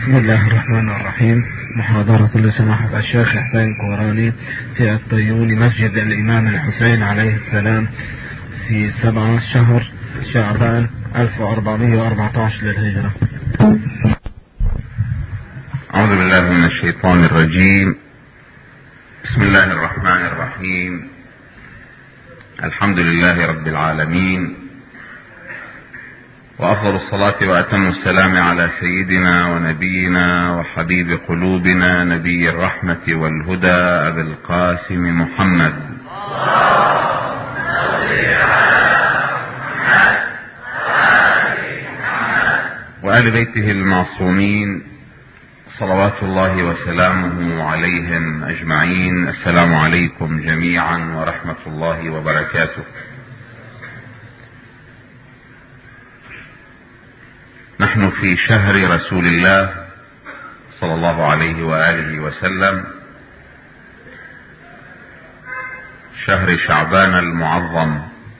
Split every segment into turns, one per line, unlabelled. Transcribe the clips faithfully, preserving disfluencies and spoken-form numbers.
بسم الله الرحمن الرحيم. محاضرة لسماحة الشيخ حسين كوراني في الطيون، مسجد الإمام الحسين عليه السلام، في سبعة شهر شعبان ألف وأربعمائة وأربعة عشر للهجرة.
أعوذ بالله من الشيطان الرجيم. بسم الله الرحمن الرحيم. الحمد لله رب العالمين، وأفضل الصلاة وأتم السلام على سيدنا ونبينا وحبيب قلوبنا نبي الرحمة والهدى أبي القاسم محمد وآل بيته المعصومين صلوات الله وسلامه عليهم أجمعين. السلام عليكم جميعا ورحمة الله وبركاته. نحن في شهر رسول الله صلى الله عليه وآله وسلم، شهر شعبان المعظم،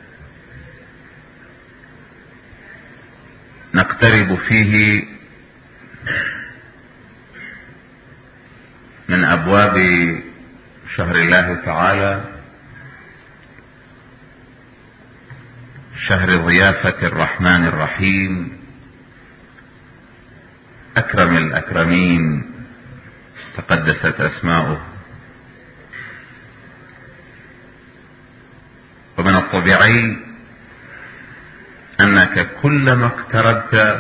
نقترب فيه من أبواب شهر الله تعالى، شهر ضيافة الرحمن الرحيم، أكرم الأكرمين تقدست أسماؤه. ومن الطبيعي أنك كلما اقتربت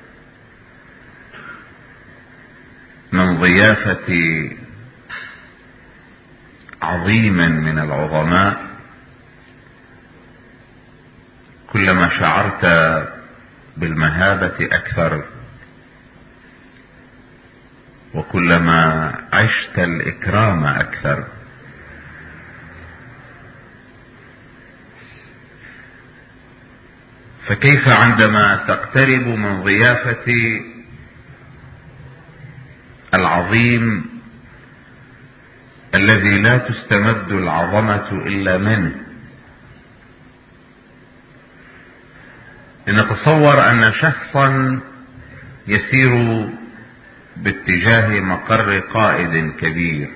من ضيافة عظيم من العظماء كلما شعرت بالمهابة أكثر، وكلما عشت الإكرام أكثر. فكيف عندما تقترب من ضيافة العظيم الذي لا تستمد العظمة إلا منه؟ لنتصور أن شخصا يسير باتجاه مقر قائد كبير،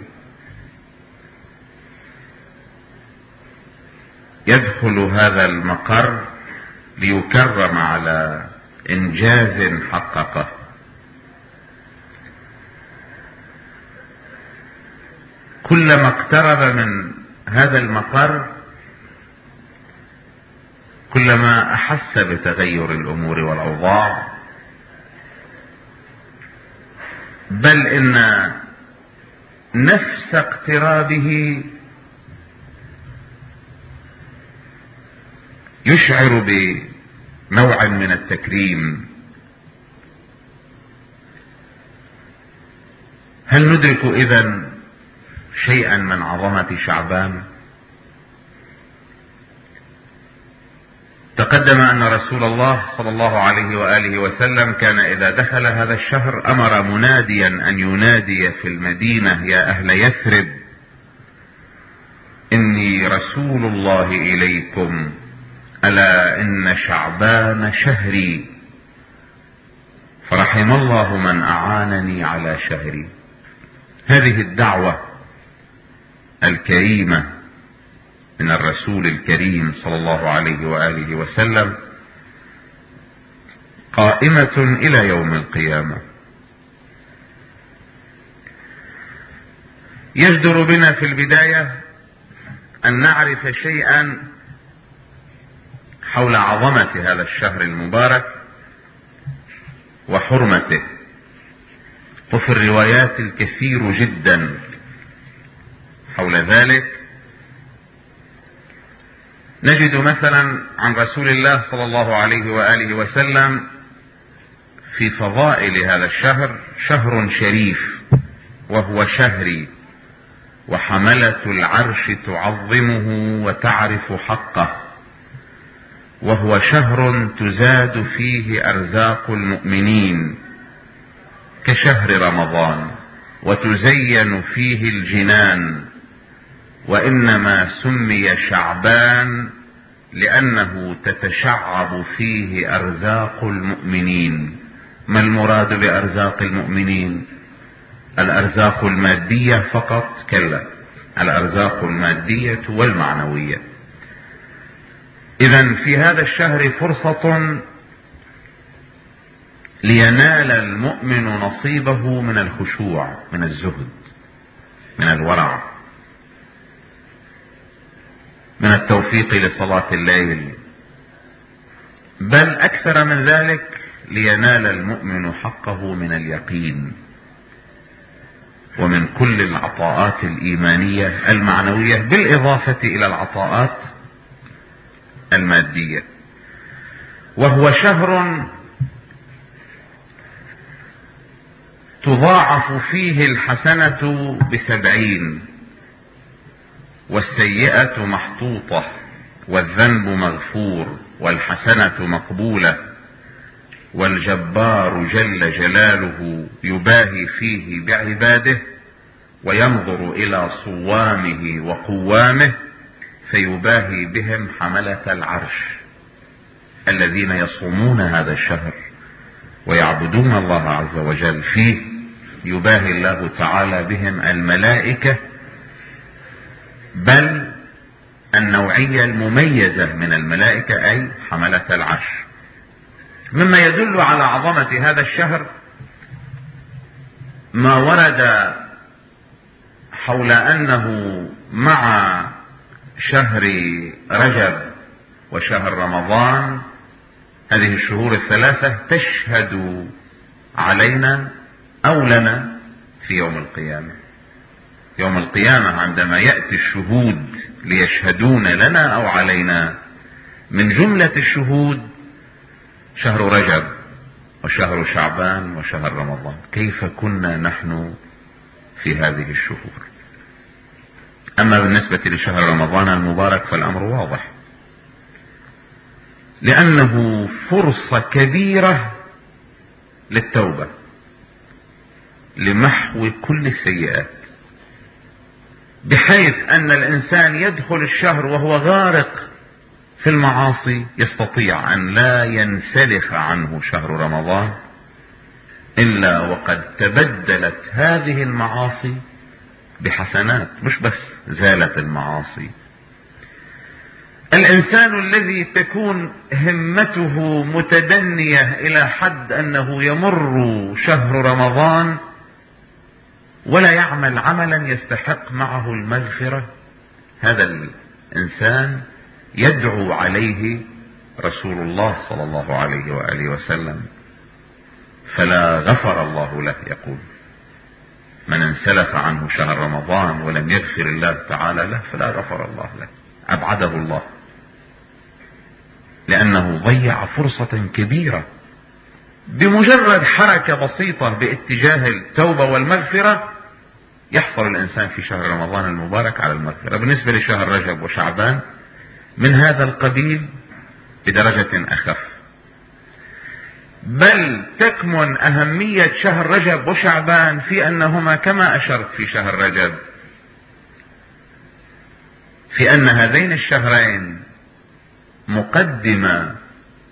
يدخل هذا المقر ليكرم على إنجاز حققه. كلما اقترب من هذا المقر كلما أحس بتغير الأمور والأوضاع، بل إن نفس اقترابه يشعر بنوع من التكريم. هل ندرك إذن شيئا من عظمة شعبان؟ تقدم أن رسول الله صلى الله عليه وآله وسلم كان إذا دخل هذا الشهر أمر مناديا أن ينادي في المدينة: يا أهل يثرب إني رسول الله إليكم، ألا إن شعبان شهري، فرحم الله من أعانني على شهري. هذه الدعوة الكريمة من الرسول الكريم صلى الله عليه وآله وسلم قائمة إلى يوم القيامة. يجدر بنا في البداية أن نعرف شيئا حول عظمة هذا الشهر المبارك وحرمته. وفي الروايات الكثير جدا حول ذلك. نجد مثلا عن رسول الله صلى الله عليه وآله وسلم في فضائل هذا الشهر: شهر شريف وهو شهري، وحملة العرش تعظمه وتعرف حقه، وهو شهر تزاد فيه أرزاق المؤمنين كشهر رمضان، وتزين فيه الجنان، وإنما سمي شعبان لأنه تتشعب فيه أرزاق المؤمنين، ما المراد بأرزاق المؤمنين؟ الأرزاق المادية فقط؟ كلا، الأرزاق المادية والمعنوية. إذن في هذا الشهر فرصة لينال المؤمن نصيبه من الخشوع، من الزهد، من الورع، من التوفيق لصلاة الليل، بل أكثر من ذلك لينال المؤمن حقه من اليقين ومن كل العطاءات الإيمانية المعنوية، بالإضافة إلى العطاءات المادية. وهو شهر تضاعف فيه الحسنة بسبعين، والسيئة محطوطة، والذنب مغفور، والحسنة مقبولة، والجبار جل جلاله يباهي فيه بعباده، وينظر إلى صوامه وقوامه فيباهي بهم حملة العرش الذين يصومون هذا الشهر ويعبدون الله عز وجل فيه. يباهي الله تعالى بهم الملائكة، بل النوعية المميزة من الملائكة أي حملة العرش. مما يدل على عظمة هذا الشهر ما ورد حول أنه مع شهر رجب وشهر رمضان، هذه الشهور الثلاثة تشهد علينا أو لنا في يوم القيامة. يوم القيامة عندما يأتي الشهود ليشهدون لنا أو علينا، من جملة الشهود شهر رجب وشهر شعبان وشهر رمضان. كيف كنا نحن في هذه الشهور؟ أما بالنسبة لشهر رمضان المبارك فالأمر واضح، لأنه فرصة كبيرة للتوبة، لمحو كل السيئات، بحيث أن الإنسان يدخل الشهر وهو غارق في المعاصي، يستطيع أن لا ينسلخ عنه شهر رمضان إلا وقد تبدلت هذه المعاصي بحسنات. مش بس زالت المعاصي، الإنسان الذي تكون همته متدنية إلى حد أنه يمر شهر رمضان ولا يعمل عملا يستحق معه المغفرة، هذا الإنسان يدعو عليه رسول الله صلى الله عليه وآله وسلم فلا غفر الله له. يقول: من انسلخ عنه شهر رمضان ولم يغفر الله تعالى له فلا غفر الله له، أبعده الله، لأنه ضيع فرصة كبيرة. بمجرد حركة بسيطة باتجاه التوبة والمغفرة يحصل الإنسان في شهر رمضان المبارك على المغفرة. بالنسبة لشهر رجب وشعبان من هذا القبيل بدرجة أخف، بل تكمن أهمية شهر رجب وشعبان في أنهما كما أشرت في شهر رجب في أن هذين الشهرين مقدمة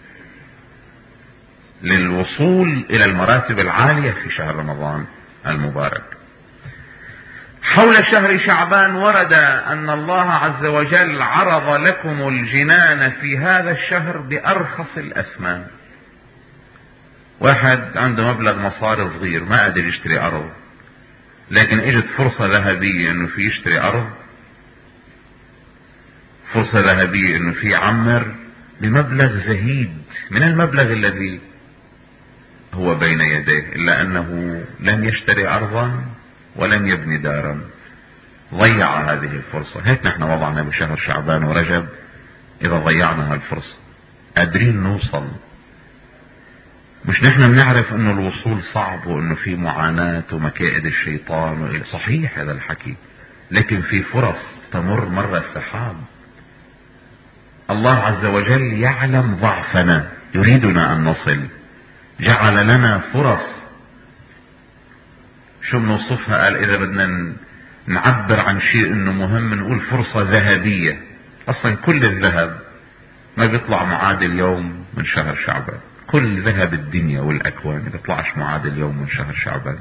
للوصول إلى المراتب العالية في شهر رمضان المبارك. حول شهر شعبان ورد أن الله عز وجل عرض لكم الجنان في هذا الشهر بأرخص الأثمان. واحد عنده مبلغ مصاري صغير ما قادر يشتري أرض، لكن اجت فرصة ذهبية انه في يشتري أرض، فرصة ذهبية انه في يعمر بمبلغ زهيد من المبلغ الذي هو بين يديه، إلا أنه لم يشتري أرضا ولم يبني دارا، ضيع هذه الفرصة. هيك نحن وضعنا بشهر شعبان ورجب، إذا ضيعنا هالفرصة قادرين نوصل. مش نحن بنعرف انه الوصول صعب وانه في معاناة ومكائد الشيطان وإلى صحيح هذا الحكي، لكن في فرص تمر مر السحاب. الله عز وجل يعلم ضعفنا، يريدنا ان نصل، جعل لنا فرص. شو بنوصفها؟ قال اذا بدنا نعبر عن شيء انه مهم نقول فرصة ذهبية. اصلا كل الذهب ما بيطلع معادل يوم من شهر شعبان، كل ذهب الدنيا والأكوان بيطلعش معادل يوم من شهر شعبان.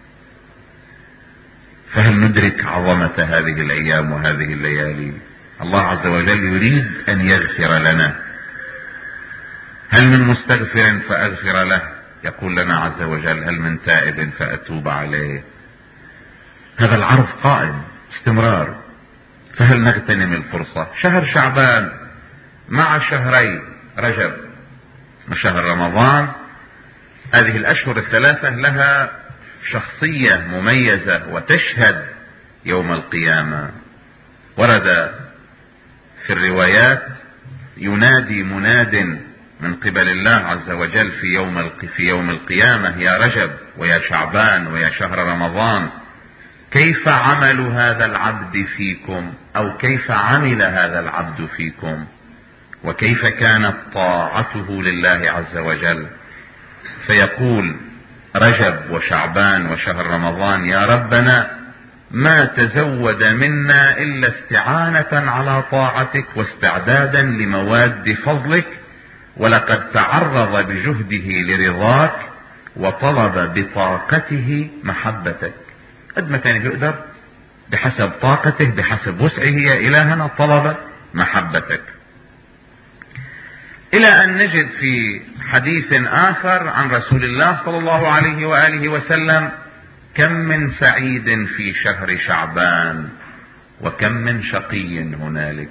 فهل ندرك عظمة هذه الأيام وهذه الليالي؟ الله عز وجل يريد أن يغفر لنا. هل من مستغفر فأغفر له؟ يقول لنا عز وجل هل من تائب فأتوب عليه؟ هذا العرض قائم استمرار. فهل نغتنم الفرصة؟ شهر شعبان مع شهري رجب وشهر رمضان، هذه الأشهر الثلاثة لها شخصية مميزة وتشهد يوم القيامة. ورد في الروايات ينادي مناد من قبل الله عز وجل في يوم في يوم القيامة يا رجب ويا شعبان ويا شهر رمضان، كيف عمل هذا العبد فيكم، أو كيف عمل هذا العبد فيكم، وكيف كانت طاعته لله عز وجل. فيقول رجب وشعبان وشهر رمضان يا ربنا ما تزود منا إلا استعانة على طاعتك واستعدادا لمواد فضلك، ولقد تعرض بجهده لرضاك وطلب بطاقته محبتك. قد ما كان يقدر بحسب طاقته بحسب وسعه يا إلهنا طلب محبتك. إلى أن نجد في حديث آخر عن رسول الله صلى الله عليه وآله وسلم كم من سعيد في شهر شعبان وكم من شقي هنالك.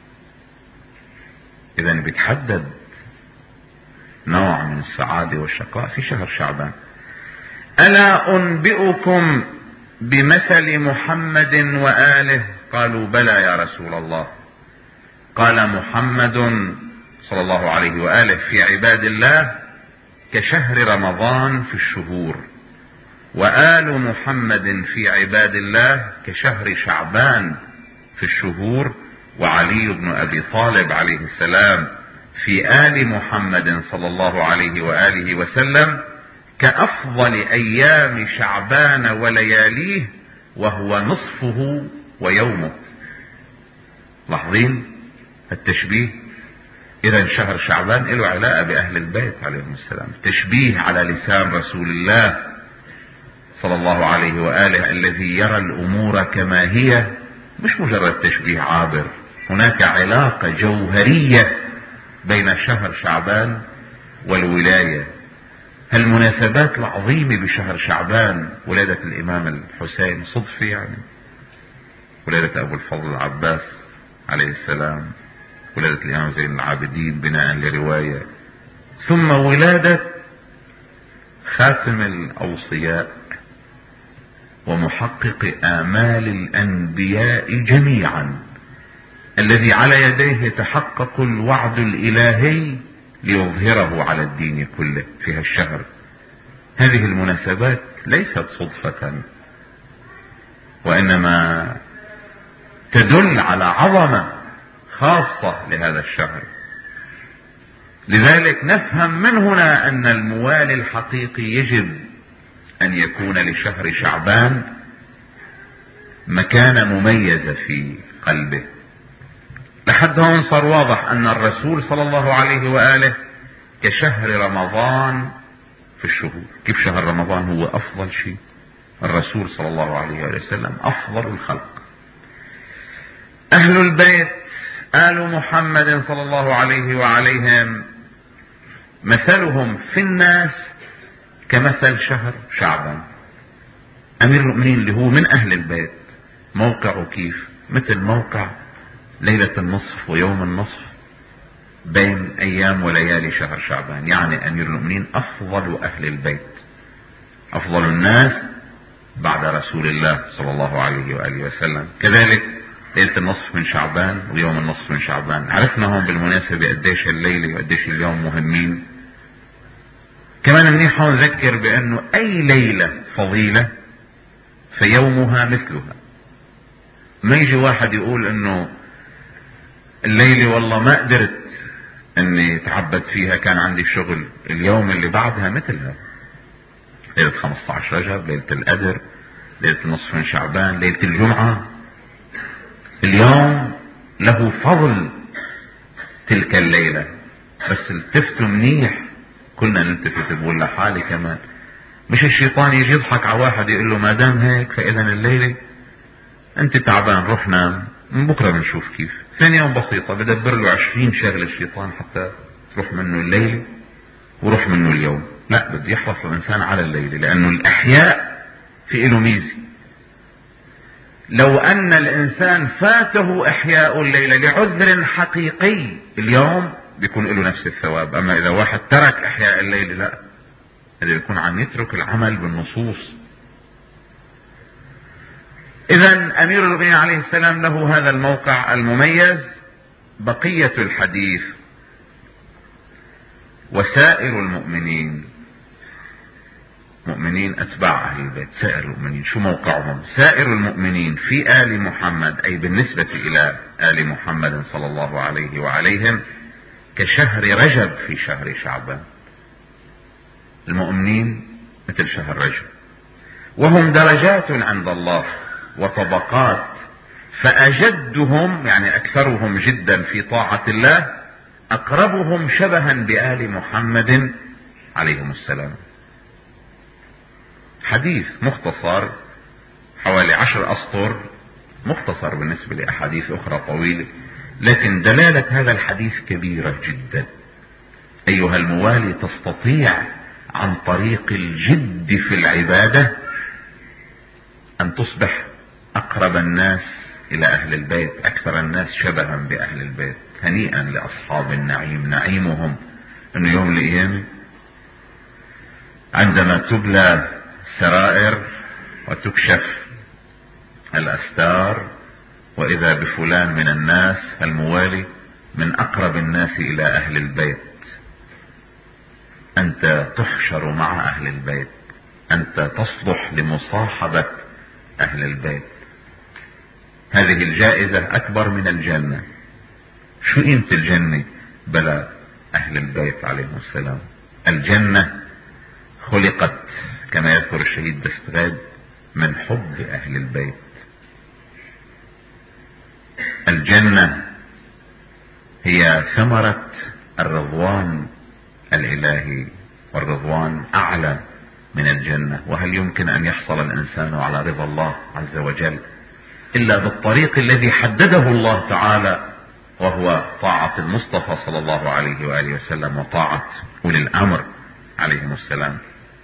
إذا بتحدد نوع من السعادة والشقاء في شهر شعبان. ألا أنبئكم بمثل محمد وآله؟ قالوا بلى يا رسول الله. قال محمد صلى الله عليه وآله في عباد الله كشهر رمضان في الشهور، وآل محمد في عباد الله كشهر شعبان في الشهور، وعلي بن أبي طالب عليه السلام في آل محمد صلى الله عليه وآله وسلم كأفضل أيام شعبان ولياليه وهو نصفه ويومه. لاحظين التشبيه؟ إذا شهر شعبان له علاقة بأهل البيت عليهم السلام، تشبيه على لسان رسول الله صلى الله عليه وآله الذي يرى الأمور كما هي، مش مجرد تشبيه عابر. هناك علاقة جوهرية بين شهر شعبان والولاية. المناسبات العظيمة بشهر شعبان، ولادة الإمام الحسين صدفة يعني، ولادة أبو الفضل العباس عليه السلام، ولادة الإمام زين العابدين بناء لرواية، ثم ولادة خاتم الأوصياء ومحقق آمال الأنبياء جميعا، الذي على يديه يتحقق الوعد الإلهي ليظهره على الدين كله في هالشهر. هذه المناسبات ليست صدفة، وإنما تدل على عظمة خاصة لهذا الشهر. لذلك نفهم من هنا أن الموالي الحقيقي يجب أن يكون لشهر شعبان مكانة مميزة في قلبه. لحد هون صار واضح أن الرسول صلى الله عليه وآله كشهر رمضان في الشهور. كيف شهر رمضان هو أفضل شيء؟ الرسول صلى الله عليه وآله وسلم أفضل الخلق. أهل البيت آل محمد صلى الله عليه وعليهم مثلهم في الناس كمثل شهر شعبان. أمير المؤمنين اللي هو من أهل البيت موقعه كيف؟ مثل موقع ليلة النصف ويوم النصف بين أيام وليالي شهر شعبان. يعني أمير المؤمنين أفضل أهل البيت، أفضل الناس بعد رسول الله صلى الله عليه وآله وسلم. كذلك ليلة النصف من شعبان ويوم النصف من شعبان، عرفنا هون بالمناسبة قديش الليلة وقديش اليوم مهمين. كمان منيح هون نذكر بأنه أي ليلة فضيلة فيومها مثلها. ما يجي واحد يقول انه الليلة والله ما قدرت اني اتعبد فيها، كان عندي شغل، اليوم اللي بعدها مثلها. ليلة خمسة عشر رجب، ليلة القدر، ليلة النصف من شعبان، ليلة الجمعة، اليوم له فضل تلك الليلة. بس التفتوا منيح كلنا نلتفت بقول لحالي كمان، مش الشيطان يجي يضحك على واحد يقول له ما دام هيك فاذا الليلة انت تعبان روح نام، من بكرة بنشوف كيف. ثاني يوم بسيطة بدبر له عشرين شغلة الشيطان حتى تروح منه الليلة وروح منه اليوم. لا، بده يحرص الانسان على الليلة، لانه الاحياء في له ميزة. لو ان الانسان فاته احياء الليلة لعذر حقيقي اليوم بيكون له نفس الثواب. اما اذا واحد ترك احياء الليلة لا، هذا بيكون عم يترك العمل بالنصوص. اذا امير المؤمنين عليه السلام له هذا الموقع المميز. بقية الحديث: وسائر المؤمنين، مؤمنين اتباع اهل البيت، سائر المؤمنين شو موقعهم؟ سائر المؤمنين في آل محمد، اي بالنسبة الى آل محمد صلى الله عليه وعليهم، كشهر رجب في شهر شعبان. المؤمنين مثل شهر رجب، وهم درجات عند الله وطبقات، فأجدهم يعني أكثرهم جدا في طاعة الله أقربهم شبها بآل محمد عليهم السلام. حديث مختصر حوالي عشر أسطر، مختصر بالنسبة لأحاديث أخرى طويلة، لكن دلالة هذا الحديث كبيرة جدا. أيها الموالي، تستطيع عن طريق الجد في العبادة أن تصبح أقرب الناس إلى أهل البيت، أكثر الناس شبها بأهل البيت. هنيئا لأصحاب النعيم، نعيمهم أنه يوم القيامة عندما تبلى السرائر وتكشف الأستار، وإذا بفلان من الناس الموالي من أقرب الناس إلى أهل البيت، أنت تحشر مع أهل البيت، أنت تصلح لمصاحبة أهل البيت. هذه الجائزة أكبر من الجنة. شو قيمة الجنة بلا أهل البيت عليهم السلام؟ الجنة خلقت كما يذكر الشهيد دستغاد من حب أهل البيت. الجنة هي ثمرة الرضوان الإلهي، والرضوان أعلى من الجنة. وهل يمكن أن يحصل الإنسان على رضا الله عز وجل إلا بالطريق الذي حدده الله تعالى، وهو طاعة المصطفى صلى الله عليه وآله وسلم وطاعة أولي الأمر عليهم السلام.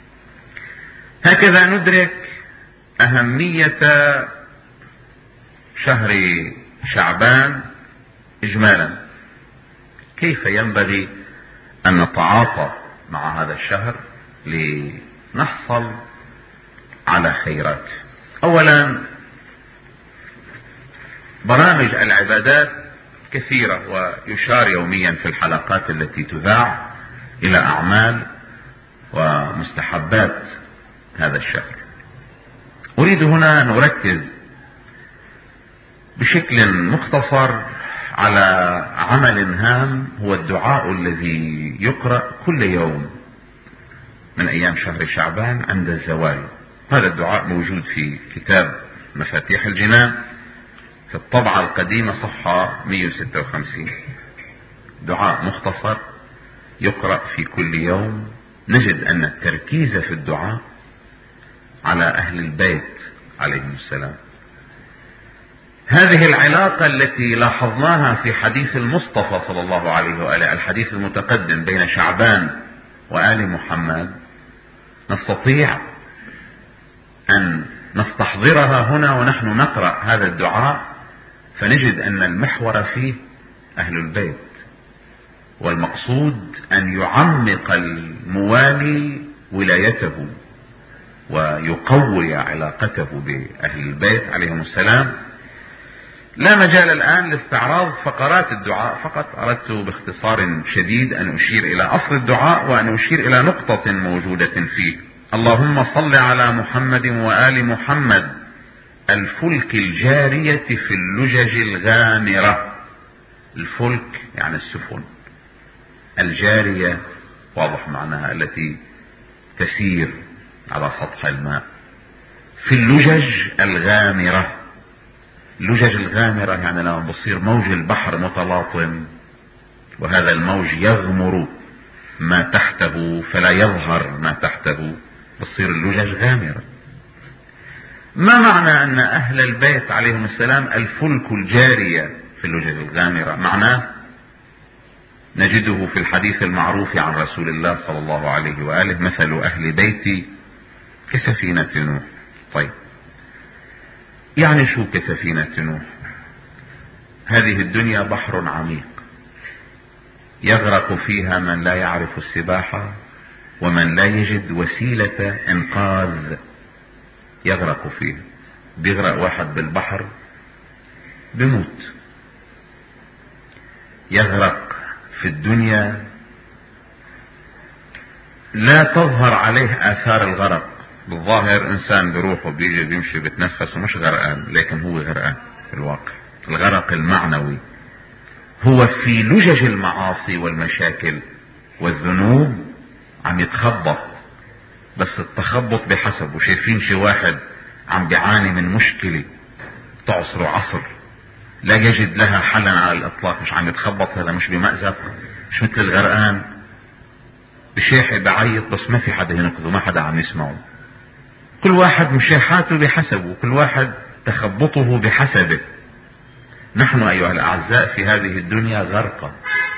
هكذا ندرك أهمية شهر شعبان إجمالا. كيف ينبغي أن نتعاطى مع هذا الشهر لنحصل على خيرات؟ أولا، برامج العبادات كثيرة، ويشار يوميا في الحلقات التي تذاع إلى أعمال ومستحبات هذا الشهر. أريد هنا أن أركز بشكل مختصر على عمل هام، هو الدعاء الذي يقرأ كل يوم من أيام شهر شعبان عند الزوال. هذا الدعاء موجود في كتاب مفاتيح الجنان في الطبعة القديمة صفحة مئة وستة وخمسين. دعاء مختصر يقرأ في كل يوم. نجد أن التركيز في الدعاء على أهل البيت عليهم السلام. هذه العلاقة التي لاحظناها في حديث المصطفى صلى الله عليه وآله، الحديث المتقدم بين شعبان وآل محمد، نستطيع أن نستحضرها هنا ونحن نقرأ هذا الدعاء، فنجد أن المحور فيه أهل البيت، والمقصود أن يعمق الموالي ولايته ويقوي علاقته بأهل البيت عليهم السلام. لا مجال الآن لاستعراض فقرات الدعاء، فقط أردت باختصار شديد أن أشير إلى أصل الدعاء وأن أشير إلى نقطة موجودة فيه. اللهم صل على محمد وآل محمد الفلك الجارية في اللجج الغامرة. الفلك يعني السفن، الجارية واضح معناها التي تسير على سطح الماء. في اللجج الغامرة، اللجج الغامرة يعني لما بصير موج البحر متلاطم وهذا الموج يغمر ما تحته فلا يظهر ما تحته، بتصير اللجج غامرة. ما معنى أن أهل البيت عليهم السلام الفلك الجارية في اللجج الغامرة؟ معناه نجده في الحديث المعروف عن رسول الله صلى الله عليه وآله: مثل أهل بيتي كسفينة نوح. طيب، يعني شو كسفينة نوح؟ هذه الدنيا بحر عميق يغرق فيها من لا يعرف السباحة ومن لا يجد وسيلة إنقاذ يغرق فيها. بيغرق واحد بالبحر بموت. يغرق في الدنيا لا تظهر عليه آثار الغرق. بالظاهر إنسان بيروح وبيجي بيمشي بيتنفس ومش غرقان، لكن هو غرقان في الواقع. الغرق المعنوي هو في لجج المعاصي والمشاكل والذنوب، عم يتخبط. بس التخبط بحسب، وشايفين شي واحد عم بيعاني من مشكلة تعصر عصر لا يجد لها حلا على الإطلاق، مش عم يتخبط، هذا مش بمأزق، مش مثل الغرقان بشاحي بعيط بس ما في حدا ينقذه، ما حدا عم يسمعه. كل واحد مشاحاته بحسبه، كل واحد تخبطه بحسبه. نحن أيها الأعزاء في هذه الدنيا غرقى،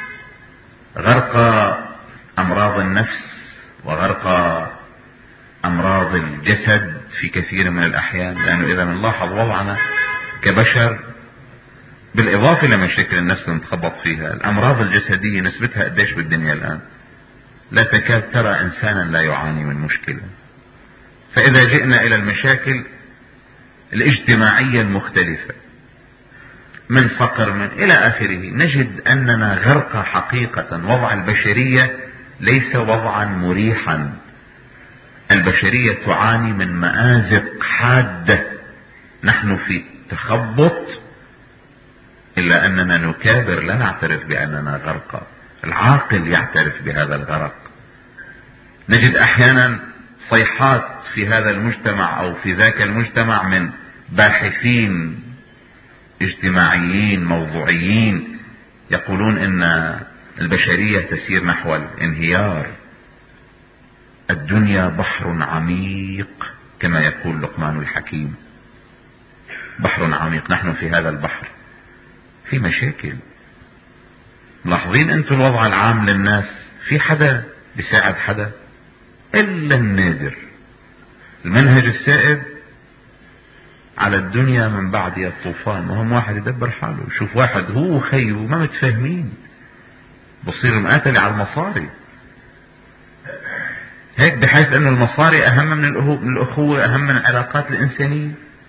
غرقى أمراض النفس وغرقى أمراض الجسد في كثير من الأحيان. لأنه إذا بنلاحظ وضعنا كبشر بالإضافة لمشاكل النفس اللي نتخبط فيها، الأمراض الجسدية نسبتها قديش بالدنيا الآن؟ لا تكاد ترى إنسانا لا يعاني من مشكلة. فإذا جئنا إلى المشاكل الاجتماعية المختلفة من فقر من إلى آخره، نجد أننا غرقى حقيقة. وضع البشرية ليس وضعا مريحا. البشرية تعاني من مآزق حادة. نحن في تخبط، إلا أننا نكابر، لا نعترف بأننا غرقى. العاقل يعترف بهذا الغرق. نجد أحيانا صيحات في هذا المجتمع أو في ذاك المجتمع من باحثين اجتماعيين موضوعيين يقولون إن البشرية تسير نحو الانهيار. الدنيا بحر عميق كما يقول لقمان الحكيم، بحر عميق. نحن في هذا البحر في مشاكل. ملاحظين انتم الوضع العام للناس؟ في حدا بيساعد حدا الا النادر. المنهج السائد على الدنيا من بعد يا الطوفان، وهم واحد يدبر حاله. شوف واحد هو وخيه ما متفاهمين، بصير مقاتل على المصاري هيك، بحيث ان المصاري اهم من الاخوة، اهم من العلاقات الانسانية.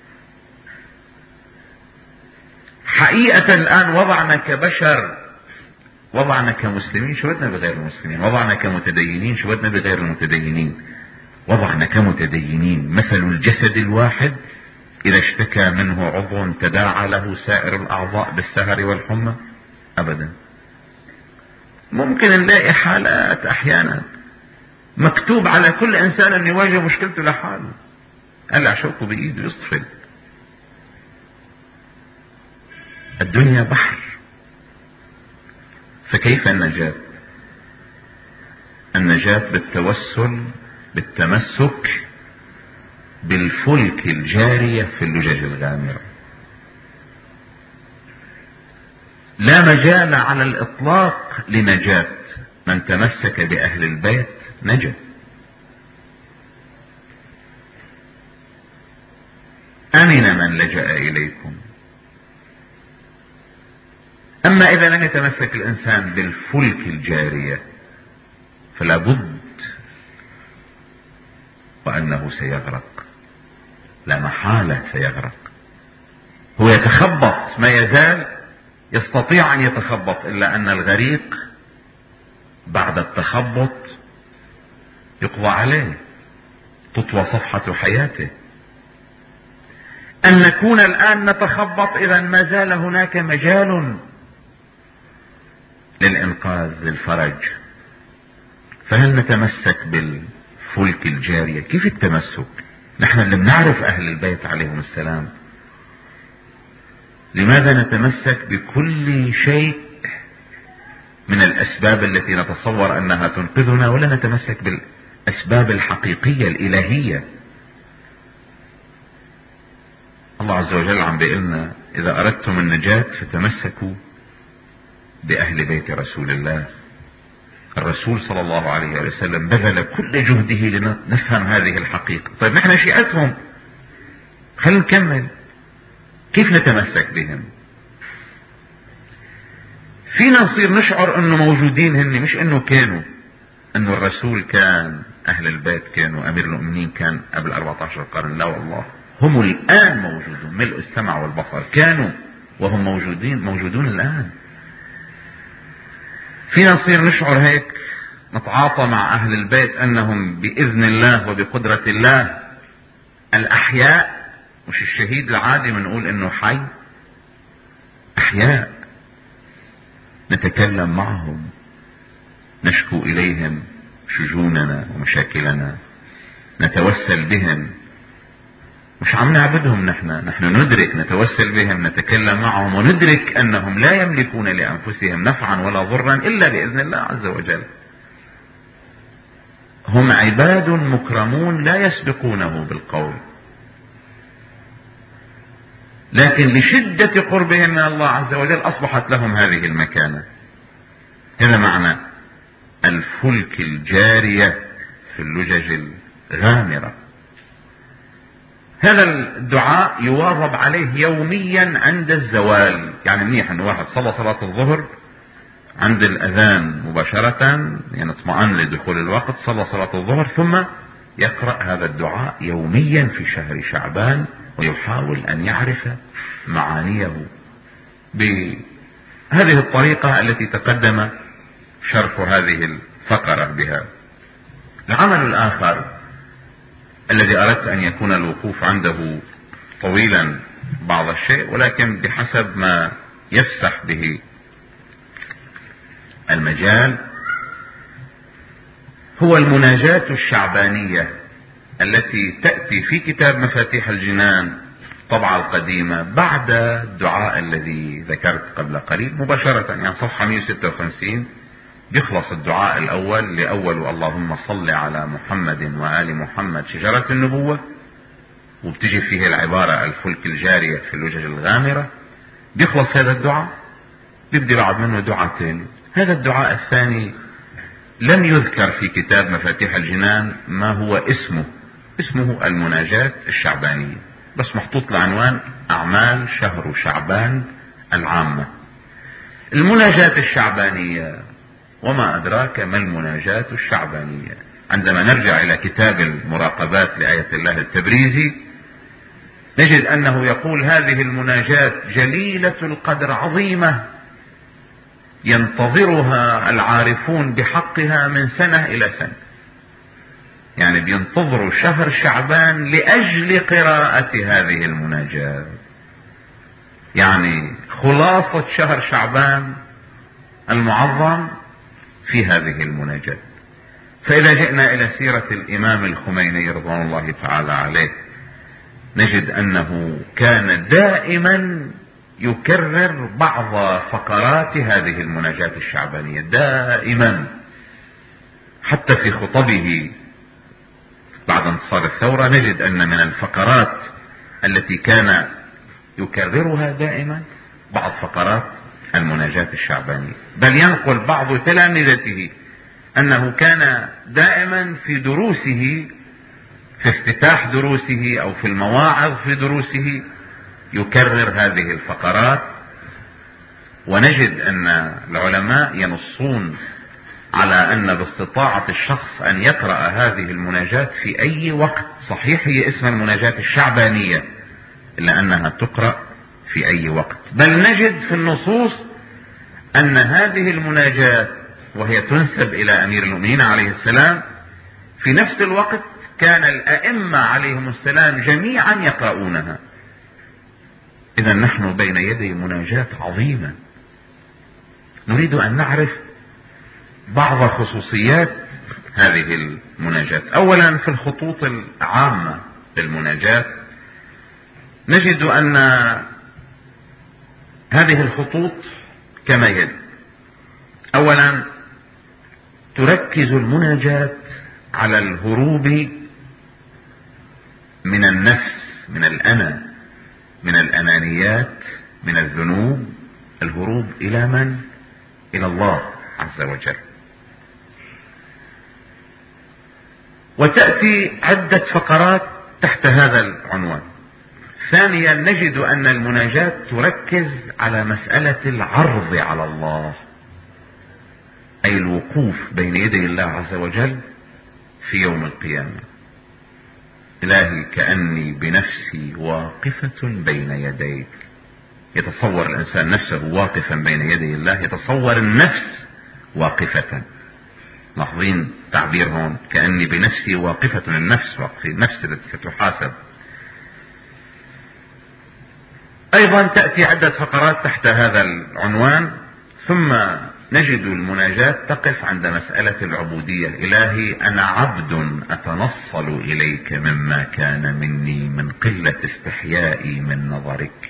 حقيقة الان وضعنا كبشر، وضعنا كمسلمين شو بدنا بغير المسلمين، وضعنا كمتدينين شو بدنا بغير المتدينين. وضعنا كمتدينين مثل الجسد الواحد إذا اشتكى منه عضو تداعى له سائر الأعضاء بالسهر والحمى؟ أبدا. ممكن نلاقي حالات أحيانا مكتوب على كل إنسان أن يواجه مشكلته لحاله، قلع شوكه بإيده يصطفل. الدنيا بحر، فكيف النجاة؟ النجاة بالتوسل، بالتمسك بالفلك الجارية في اللجج الغامرة. لا مجال على الإطلاق لنجاة. من تمسك بأهل البيت نجا. أمن من لجأ إليكم. أما إذا لم يتمسك الإنسان بالفلك الجارية فلا بد وأنه سيغرق، لا محالة سيغرق. هو يتخبط، ما يزال يستطيع أن يتخبط، إلا أن الغريق بعد التخبط يقضى عليه، تطوى صفحة حياته. أن نكون الآن نتخبط إذا ما زال هناك مجال للإنقاذ، للفرج. فهل نتمسك بالفلك الجارية؟ كيف التمسك؟ نحن اللي بنعرف أهل البيت عليهم السلام، لماذا نتمسك بكل شيء من الأسباب التي نتصور أنها تنقذنا، ولا نتمسك بالأسباب الحقيقية الإلهية. الله عز وجل عم بيقولنا إذا أردتم النجاة فتمسكوا بأهل بيت رسول الله. الرسول صلى الله عليه وسلم بذل كل جهده لنفهم هذه الحقيقة. طيب نحن شيعتهم، خلينا نكمل كيف نتمسك بهم. فينا نصير نشعر انه موجودين هن، مش انه كانوا، انه الرسول كان، اهل البيت كانوا، امير المؤمنين كان قبل أربعة عشر قرن. لا والله، هم الان موجودون، ملء السمع والبصر، كانوا وهم موجودين موجودون الان. فينا نصير نشعر هيك، نتعاطى مع اهل البيت انهم باذن الله وبقدرة الله الاحياء، مش الشهيد العادي بنقول انه حي، احياء. نتكلم معهم، نشكو اليهم شجوننا ومشاكلنا، نتوسل بهم، مش عم نعبدهم. نحن نحن ندرك، نتوسل بهم، نتكلم معهم، وندرك انهم لا يملكون لانفسهم نفعا ولا ضرا الا باذن الله عز وجل. هم عباد مكرمون لا يسبقونه بالقول، لكن لشدة قربهم من الله عز وجل أصبحت لهم هذه المكانة. هذا معنى الفلك الجارية في اللجج الغامرة. هذا الدعاء يواظب عليه يوميا عند الزوال. يعني منيح أن واحد صلى صلاة الظهر عند الأذان مباشرة، يعني اطمئن لدخول الوقت، صلى صلاة الظهر، ثم يقرأ هذا الدعاء يوميا في شهر شعبان، ويحاول أن يعرف معانيه بهذه الطريقة التي تقدم شرح هذه الفقرة بها. العمل الآخر الذي أردت أن يكون الوقوف عنده طويلا بعض الشيء، ولكن بحسب ما يفسح به المجال، هو المناجاة الشعبانية التي تأتي في كتاب مفاتيح الجنان الطبعة القديمة بعد الدعاء الذي ذكرت قبل قليل مباشرة. يعني صفحة مئة وستة وخمسين يخلص الدعاء الأول لأول اللهم صل على محمد وآل محمد شجرة النبوة، وبتجي فيه العبارة الفلك الجارية في اللجج الغامرة. بيخلص هذا الدعاء، بيبدي بعد منه دعاء ثاني. هذا الدعاء الثاني لم يذكر في كتاب مفاتيح الجنان ما هو اسمه، اسمه المناجاة الشعبانية، بس محطوط لعنوان أعمال شهر شعبان العامة. المناجاة الشعبانية، وما أدراك ما المناجاة الشعبانية؟ عندما نرجع إلى كتاب المراقبات لآية الله التبريزي نجد أنه يقول هذه المناجاة جليلة القدر، عظيمة، ينتظرها العارفون بحقها من سنة إلى سنة. يعني بينتظروا شهر شعبان لأجل قراءة هذه المناجاة. يعني خلاصة شهر شعبان المعظم في هذه المناجاة. فإذا جئنا إلى سيرة الإمام الخميني رضوان الله تعالى عليه نجد أنه كان دائما يكرر بعض فقرات هذه المناجاة الشعبانية، دائما، حتى في خطبه بعد انتصار الثورة نجد أن من الفقرات التي كان يكررها دائما بعض فقرات المناجاة الشعبانية. بل ينقل بعض تلامذته أنه كان دائما في دروسه، في افتتاح دروسه أو في المواعظ في دروسه، يكرر هذه الفقرات. ونجد أن العلماء ينصون على أن باستطاعة الشخص أن يقرأ هذه المناجاة في أي وقت. صحيح هي اسم المناجاة الشعبانية، إلا أنها تقرأ في أي وقت. بل نجد في النصوص أن هذه المناجاة وهي تنسب إلى أمير المؤمنين عليه السلام في نفس الوقت كان الأئمة عليهم السلام جميعا يقرؤونها. إذا نحن بين يدي مناجاة عظيمة. نريد أن نعرف بعض خصوصيات هذه المناجاة. أولا في الخطوط العامة للمناجاة نجد أن هذه الخطوط كما يلي: اولا تركز المناجاة على الهروب من النفس، من الأنا، من الأنانيات، من الذنوب، الهروب إلى من؟ إلى الله عز وجل. وتأتي عدة فقرات تحت هذا العنوان. ثانيا نجد أن المناجاة تركز على مسألة العرض على الله، أي الوقوف بين يدي الله عز وجل في يوم القيامة. إلهي كأني بنفسي واقفة بين يديك. يتصور الإنسان نفسه واقفا بين يدي الله، يتصور النفس واقفة. لاحظين تعبير هون، كأني بنفسي واقفة، النفس واقفة، النفس التي ستحاسب. أيضا تأتي عدة فقرات تحت هذا العنوان. ثم نجد المناجاة تقف عند مسألة العبودية. إلهي أنا عبد أتنصل إليك مما كان مني من قلة استحيائي من نظرك.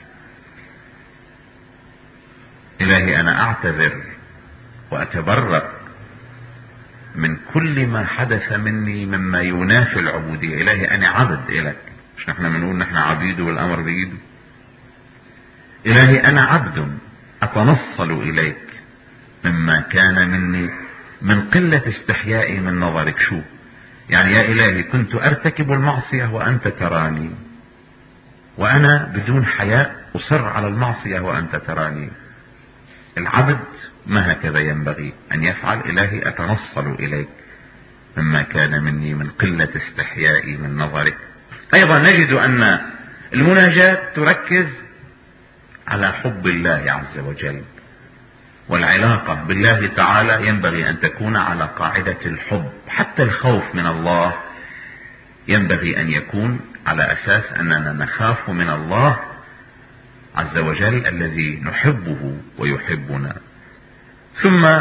إلهي أنا أعتذر وأتبرأ من كل ما حدث مني مما ينافي العبودية. إلهي أنا عبد إلك، مش نحن بنقول نحن عبيد والأمر بإيده. إلهي أنا عبد أتنصل إليك مما كان مني من قلة استحيائي من نظرك. شو يعني يا إلهي؟ كنت أرتكب المعصية وأنت تراني، وأنا بدون حياء أصر على المعصية وأنت تراني. العبد ما هكذا ينبغي أن يفعل. إلهي أتنصل إليك مما كان مني من قلة استحيائي من نظرك. أيضا نجد أن المناجاة تركز على حب الله عز وجل، والعلاقة بالله تعالى ينبغي أن تكون على قاعدة الحب. حتى الخوف من الله ينبغي أن يكون على أساس أننا نخاف من الله عز وجل الذي نحبه ويحبنا. ثم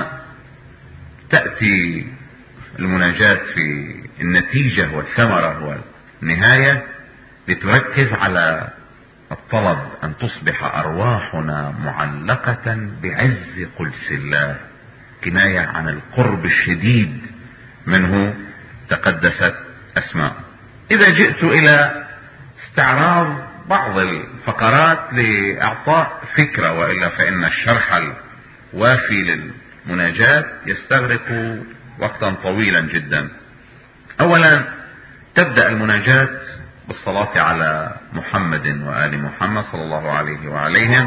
تأتي المناجاة في النتيجة والثمرة والنهاية لتركز على الطلب أن تصبح أرواحنا معلقة بعز قدس الله، كناية عن القرب الشديد منه تقدست أسماء. إذا جئت إلى استعراض بعض الفقرات لإعطاء فكرة، وإلا فإن الشرح الوافي للمناجاة يستغرق وقتا طويلا جدا. أولا تبدأ المناجاة بالصلاة على محمد وآل محمد صلى الله عليه وعليهم.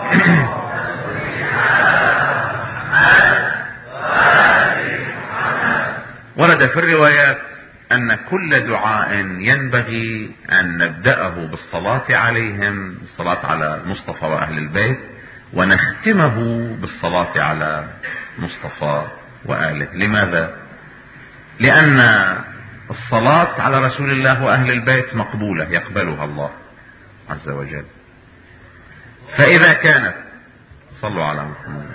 ورد في الروايات أن كل دعاء ينبغي أن نبدأه بالصلاة عليهم، الصلاة على المصطفى وأهل البيت، ونختمه بالصلاة على مصطفى وآله. لماذا؟ لأن الصلاة على رسول الله وأهل البيت مقبولة، يقبلها الله عز وجل. فإذا كانت صلوا على محمد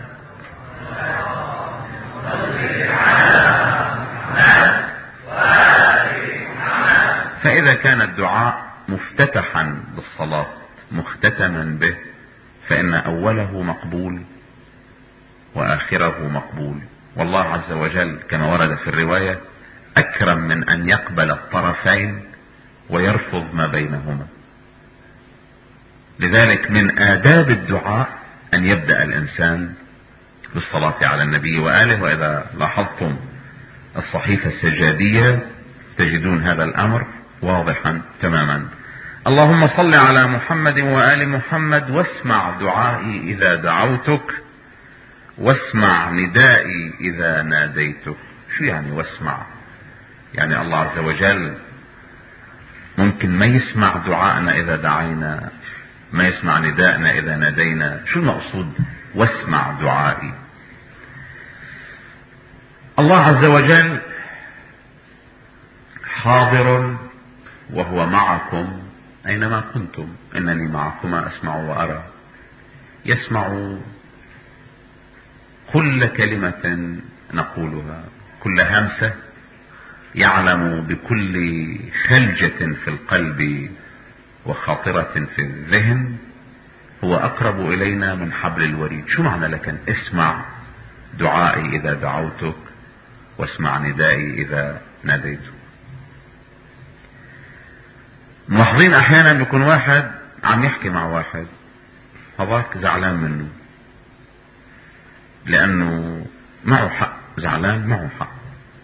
فإذا كان الدعاء مفتتحا بالصلاة مختتما به، فإن أوله مقبول وآخره مقبول. والله عز وجل كما ورد في الرواية أكرم من أن يقبل الطرفين ويرفض ما بينهما. لذلك من آداب الدعاء أن يبدأ الإنسان بالصلاة على النبي وآله. وإذا لاحظتم الصحيفة السجادية تجدون هذا الأمر واضحا تماما. اللهم صل على محمد وآل محمد واسمع دعائي إذا دعوتك واسمع ندائي إذا ناديتك. شو يعني واسمع؟ يعني الله عز وجل ممكن ما يسمع دعائنا إذا دعينا، ما يسمع ندائنا إذا نادينا. شو المقصود واسمع دعائي؟ الله عز وجل حاضر وهو معكم أينما كنتم، إنني معكما أسمع وأرى. يسمع كل كلمة نقولها، كل همسة، يعلم بكل خلجة في القلب وخاطرة في الذهن. هو أقرب إلينا من حبل الوريد. شو معنى لكن اسمع دعائي إذا دعوتك واسمع ندائي إذا ناديتك. ملاحظين أحيانا بيكون واحد عم يحكي مع واحد هذاك زعلان منه لأنه معه حق، زعلان معه حق،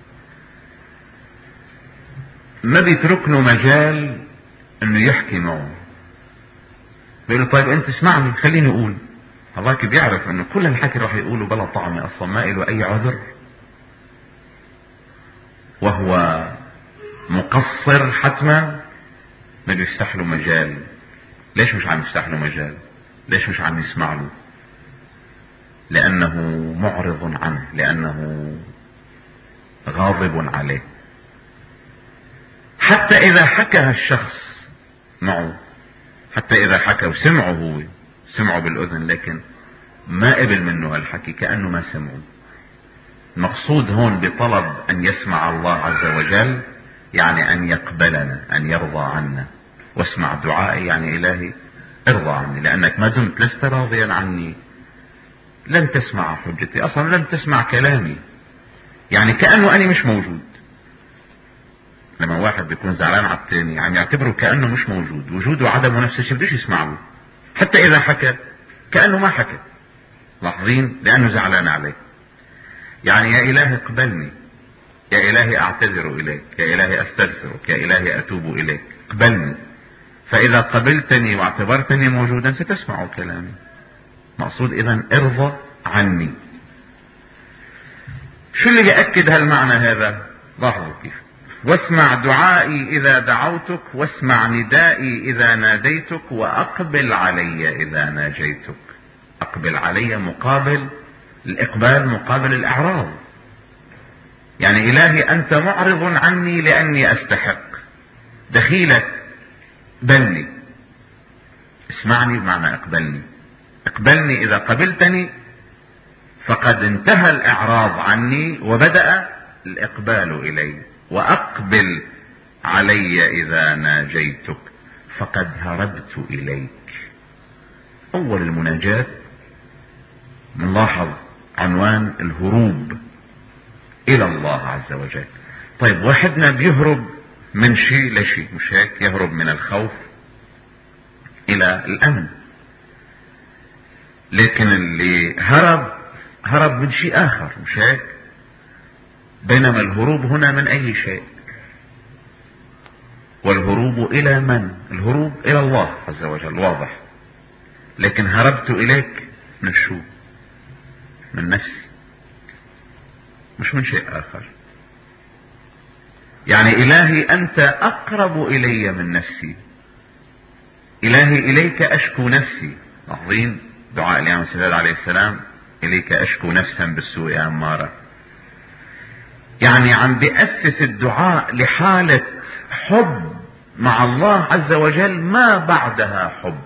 ما بيترك له مجال انه يحكي معه. بيقول له طيب انت اسمعني خليني اقول. هذاك بيعرف انه كل الحكي راح يقوله بلا طعمه اصلا، ما له اي عذر، وهو مقصر حتما، ما بيفتح له مجال. ليش مش عم يفتح له مجال؟ ليش مش عم يسمع له؟ لانه معرض عنه، لانه غاضب عليه. حتى اذا حكى الشخص معه، حتى اذا حكى وسمعه، هو سمعه بالاذن لكن ما قبل منه هالحكي، كأنه ما سمعه. المقصود هون بطلب ان يسمع الله عز وجل يعني ان يقبلنا، ان يرضى عنا. واسمع دعائي يعني الهي ارضى عني، لانك ما دمت لست راضيا عني لن تسمع حجتي، اصلا لن تسمع كلامي. يعني كأنه انا مش موجود. لما واحد بيكون زعلان على الثاني يعني يعتبره كأنه مش موجود، وجوده وعدمه نفس الشيء، بديش يسمع له. حتى اذا حكى كأنه ما حكى. لاحظين؟ لانه زعلان عليه. يعني يا الهي اقبلني، يا الهي اعتذر اليك، يا الهي استغفرك، يا الهي اتوب اليك، اقبلني. فاذا قبلتني واعتبرتني موجودا ستسمع كلامي. مقصود اذا ارضى عني. شو اللي يأكد هالمعنى هذا؟ لاحظوا كيف: واسمع دعائي اذا دعوتك واسمع ندائي اذا ناديتك واقبل علي اذا ناجيتك. اقبل علي مقابل الاقبال، مقابل الاعراض. يعني الهي انت معرض عني لاني استحق، دخيلك بلني. اسمعني بمعنى اقبلني. اقبلني، اذا قبلتني فقد انتهى الاعراض عني وبدأ الاقبال الي. واقبل علي اذا ناجيتك فقد هربت اليك. اول المناجاة نلاحظ عنوان الهروب الى الله عز وجل. طيب واحدنا بيهرب من شيء لشيء، مش هيك؟ يهرب من الخوف الى الامن. لكن اللي هرب هرب من شيء اخر، مش هيك؟ بينما الهروب هنا من اي شيء. والهروب الى من؟ الهروب الى الله عز وجل، واضح. لكن هربت اليك من شو؟ من نفسي، مش من شيء اخر. يعني الهي انت اقرب الي من نفسي. الهي اليك اشكو نفسي. لاحظين دعاء الامام السداد عليه السلام: اليك اشكو نفسا بالسوء اماره. يعني عم بيأسس الدعاء لحالة حب مع الله عز وجل ما بعدها حب.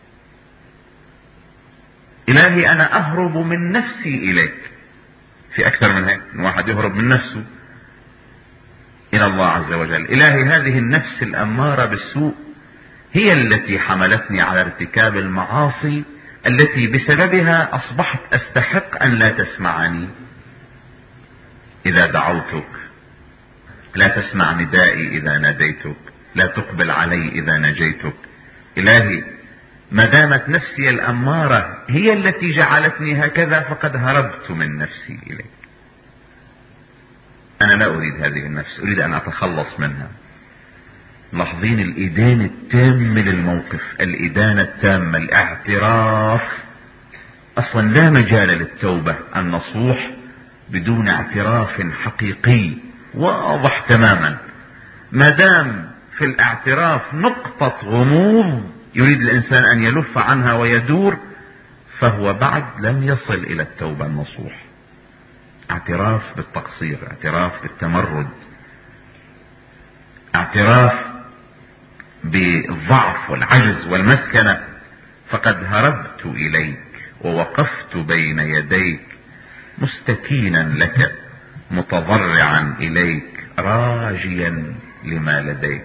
الهي انا اهرب من نفسي اليك. في اكثر من هيك، ان واحد يهرب من نفسه الى الله عز وجل. الهي هذه النفس الامارة بالسوء هي التي حملتني على ارتكاب المعاصي التي بسببها اصبحت استحق ان لا تسمعني اذا دعوتك، لا تسمع ندائي اذا ناديتك، لا تقبل علي اذا نجيتك. الهي ما دامت نفسي الامارة هي التي جعلتني هكذا فقد هربت من نفسي اليك. انا لا اريد هذه النفس، اريد ان اتخلص منها. لاحظين الادانة التامة للموقف، الادانة التامة، الاعتراف. اصلا لا مجال للتوبة النصوح بدون اعتراف حقيقي واضح تماما. ما دام في الاعتراف نقطة غموض يريد الانسان ان يلف عنها ويدور، فهو بعد لم يصل الى التوبة النصوح. اعتراف بالتقصير، اعتراف بالتمرد، اعتراف بالضعف والعجز والمسكنة. فقد هربت اليك ووقفت بين يديك مستكينا لك متضرعا اليك راجيا لما لديك.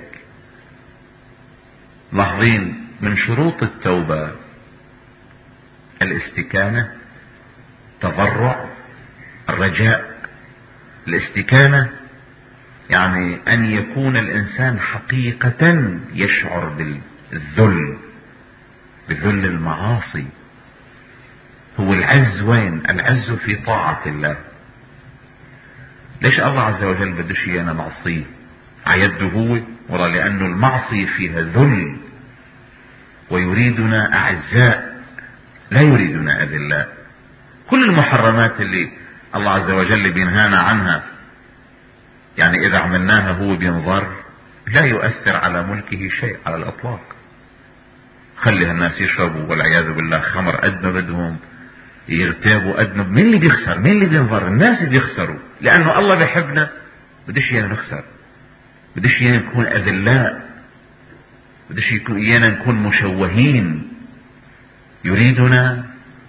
لاحظين من شروط التوبة الاستكانة، تضرع، الرجاء. الاستكانة يعني أن يكون الإنسان حقيقة يشعر بالذل، بذل المعاصي. هو العز وين؟ العز في طاعة الله. ليش الله عز وجل بدش ايانا معصيه عيده هو؟ ورا لأنه المعصية فيها ذل، ويريدنا أعزاء لا يريدنا أذلاء. كل المحرمات اللي الله عز وجل بينهانا عنها، يعني إذا عملناها هو بينظر، لا يؤثر على ملكه شيء على الإطلاق. خلي الناس يشربوا والعياذ بالله خمر قد ما بدهم، يغتابوا قد ما. مين اللي بيخسر؟ مين اللي بينظر؟ الناس اللي بيخسروا، لأنه الله بيحبنا بدش ايانا نخسر، بدش ايانا نكون أذلاء، بدش ايانا نكون مشوهين. يريدنا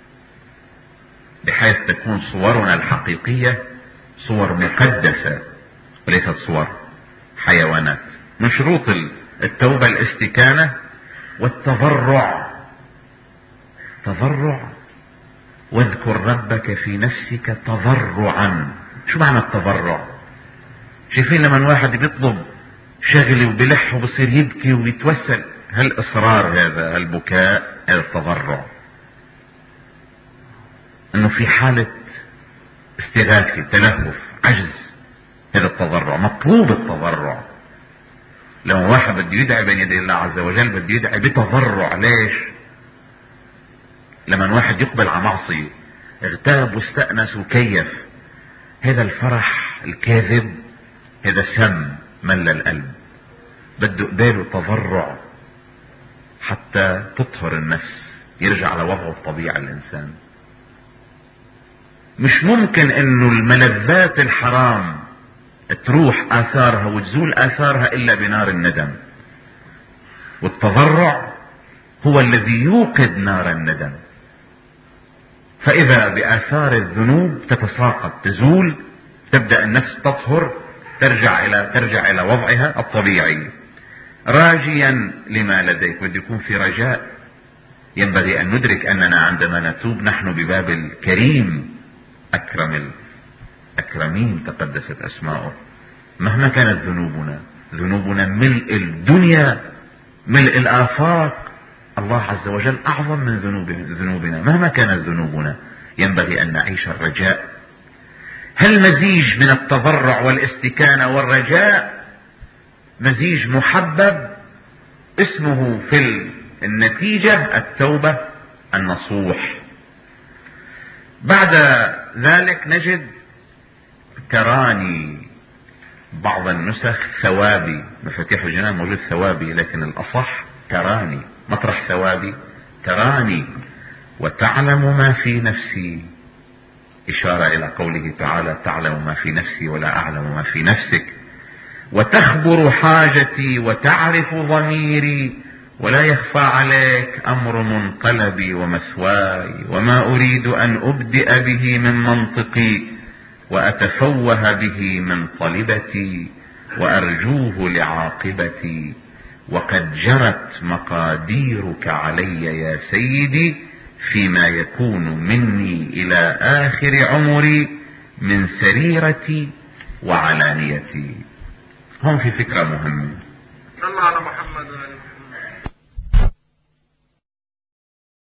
بحيث تكون صورنا الحقيقية صور مقدسة وليست صور حيوانات. من شروط التوبة الاستكانة والتضرع. تضرع، واذكر ربك في نفسك تضرعا. شو معنى التضرع؟ شايفين لما واحد بيطلب شغله وبلح وبصير يبكي ويتوسل، هالإصرار هذا، هالبكاء، هذا التضرع. انه في حالة استغاثة، تلهف، عجز، هذا التضرع. مطلوب التضرع. لما واحد بده يدعي بين يدي الله عز وجل بده يدعي بتضرع. ليش؟ لما واحد يقبل على معصية، اغتاب واستأنس وكيف، هذا الفرح الكاذب، هذا سم مل القلب. بده قباله تضرع حتى تطهر النفس، يرجع على وضعه الطبيعي الإنسان. مش ممكن انه الملذات الحرام تروح آثارها وتزول آثارها إلا بنار الندم. والتضرع هو الذي يوقد نار الندم. فإذا بآثار الذنوب تتساقط، تزول، تبدأ النفس تطهر، ترجع إلى ترجع إلى وضعها الطبيعي. راجيا لما لديك، بده يكون في رجاء. ينبغي أن ندرك أننا عندما نتوب نحن بباب الكريم أكرم الأكرمين تقدست أسماؤه. مهما كانت ذنوبنا، ذنوبنا ملء الدنيا، ملء الآفاق، الله عز وجل أعظم من ذنوب ذنوبنا. مهما كانت ذنوبنا ينبغي أن نعيش الرجاء. هل مزيج من التضرع والاستكانة والرجاء، مزيج محبب اسمه في النتيجة التوبة النصوح. بعد ذلك نجد تراني، بعض النسخ ثوابي، مفاتيح الجنان موجود ثوابي، لكن الأصح تراني، مطرح ثوابي تراني وتعلم ما في نفسي، إشارة إلى قوله تعالى تعلم ما في نفسي ولا أعلم ما في نفسك، وتخبر حاجتي وتعرف ضميري ولا يخفى عليك أمر منقلبي ومثواي، وما أريد أن أبدئ به من منطقي وأتفوه به من طلبتي وأرجوه لعاقبتي، وقد جرت مقاديرك علي يا سيدي فيما يكون مني إلى آخر عمري من سريرتي وعلانيتي. هم في فكرة مهمة.
صلى على